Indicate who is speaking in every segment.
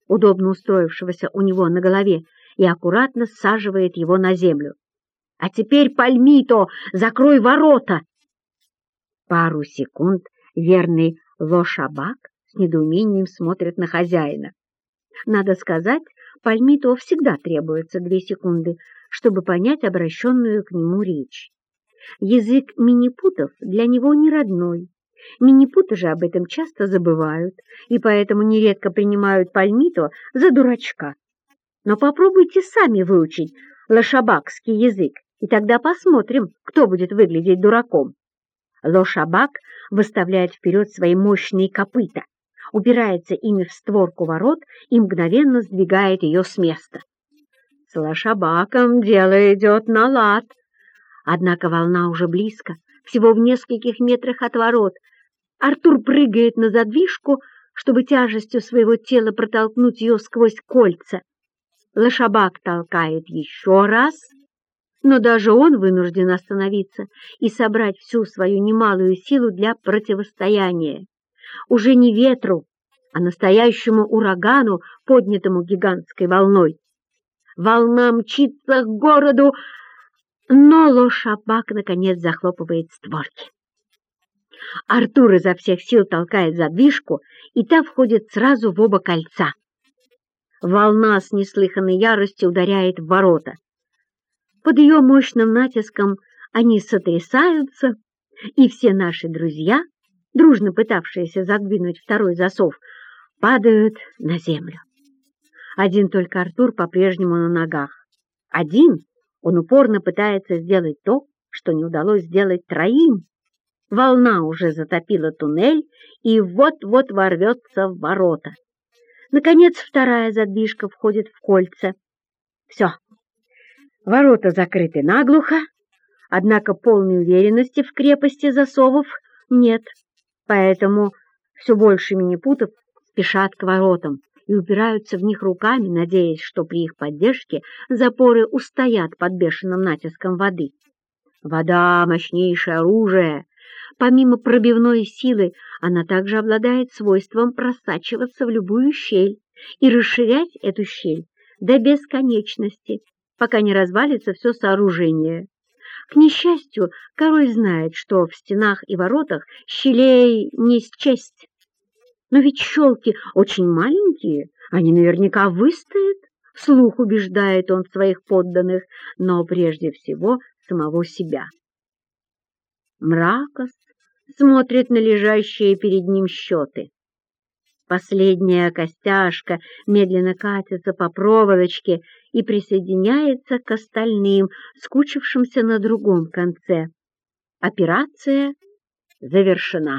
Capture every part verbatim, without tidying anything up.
Speaker 1: удобно устроившегося у него на голове, и аккуратно саживает его на землю. «А теперь, Пальмито, закрой ворота!» Пару секунд верный Лошабак с недоумением смотрит на хозяина. Надо сказать, Пальмито всегда требуется две секунды, чтобы понять обращенную к нему речь. Язык минипутов для него не родной. Минипуты же об этом часто забывают, и поэтому нередко принимают Пальмито за дурачка. Но попробуйте сами выучить лошабакский язык, и тогда посмотрим, кто будет выглядеть дураком. Лошабак выставляет вперед свои мощные копыта, упирается ими в створку ворот и мгновенно сдвигает ее с места. С лошабаком дело идет на лад. Однако волна уже близко, всего в нескольких метрах от ворот. Артур прыгает на задвижку, чтобы тяжестью своего тела протолкнуть ее сквозь кольца. Лошабак толкает еще раз, но даже он вынужден остановиться и собрать всю свою немалую силу для противостояния. Уже не ветру, а настоящему урагану, поднятому гигантской волной. Волна мчится к городу, но лошабак наконец захлопывает створки. Артур изо всех сил толкает задвижку, и та входит сразу в оба кольца. Волна с неслыханной яростью ударяет в ворота. Под ее мощным натиском они сотрясаются, и все наши друзья, дружно пытавшиеся задвинуть второй засов, падают на землю. Один только Артур по-прежнему на ногах. Один он упорно пытается сделать то, что не удалось сделать троим. Волна уже затопила туннель и вот-вот ворвется в ворота. Наконец вторая задвижка входит в кольца. Все. Ворота закрыты наглухо, однако полной уверенности в крепости засовов нет, поэтому все больше минипутов спешат к воротам и упираются в них руками, надеясь, что при их поддержке запоры устоят под бешеным натиском воды. Вода — мощнейшее оружие. Помимо пробивной силы, она также обладает свойством просачиваться в любую щель и расширять эту щель до бесконечности, пока не развалится все сооружение. К несчастью, король знает, что в стенах и воротах щелей не счесть. Но ведь щелки очень маленькие, они наверняка выстоят, вслух убеждает он своих подданных, но прежде всего самого себя. Мракос смотрит на лежащие перед ним счеты. Последняя костяшка медленно катится по проволочке и присоединяется к остальным, скучившимся на другом конце. Операция завершена.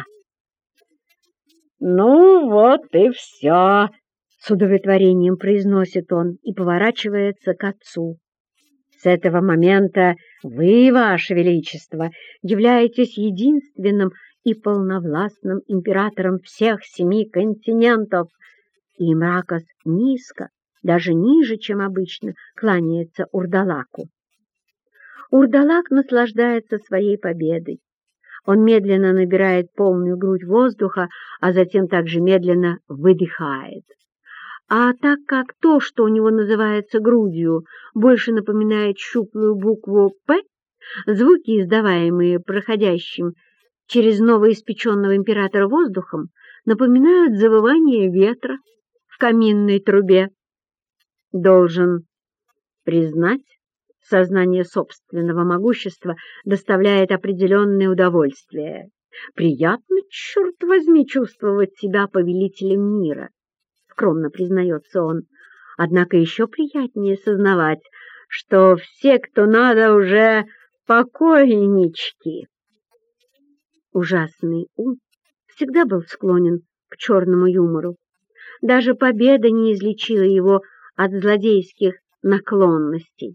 Speaker 1: «Ну вот и все», — с удовлетворением произносит он и поворачивается к отцу. «С этого момента вы, Ваше Величество, являетесь единственным и полновластным императором всех семи континентов». И Мракос низко, даже ниже, чем обычно, кланяется Урдалаку. Урдалак наслаждается своей победой. Он медленно набирает полную грудь воздуха, а затем также медленно выдыхает. А так как то, что у него называется грудью, больше напоминает щуплую букву «П», звуки, издаваемые проходящим через новоиспеченного императора воздухом, напоминают завывание ветра в каминной трубе. Должен признать, сознание собственного могущества доставляет определенное удовольствие. Приятно, черт возьми, чувствовать себя повелителем мира, скромно признается он. Однако еще приятнее сознавать, что все, кто надо, уже покойнички. Ужасный ум всегда был склонен к черному юмору. Даже победа не излечила его от злодейских наклонностей.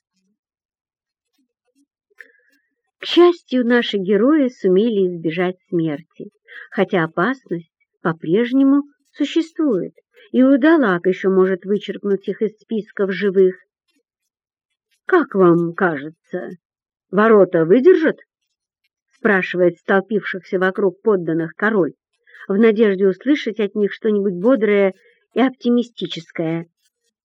Speaker 1: К счастью, наши герои сумели избежать смерти, хотя опасность по-прежнему существует, и Урдалак еще может вычеркнуть их из списков живых. «Как вам кажется, ворота выдержат?» — спрашивает столпившихся вокруг подданных король, в надежде услышать от них что-нибудь бодрое и оптимистическое.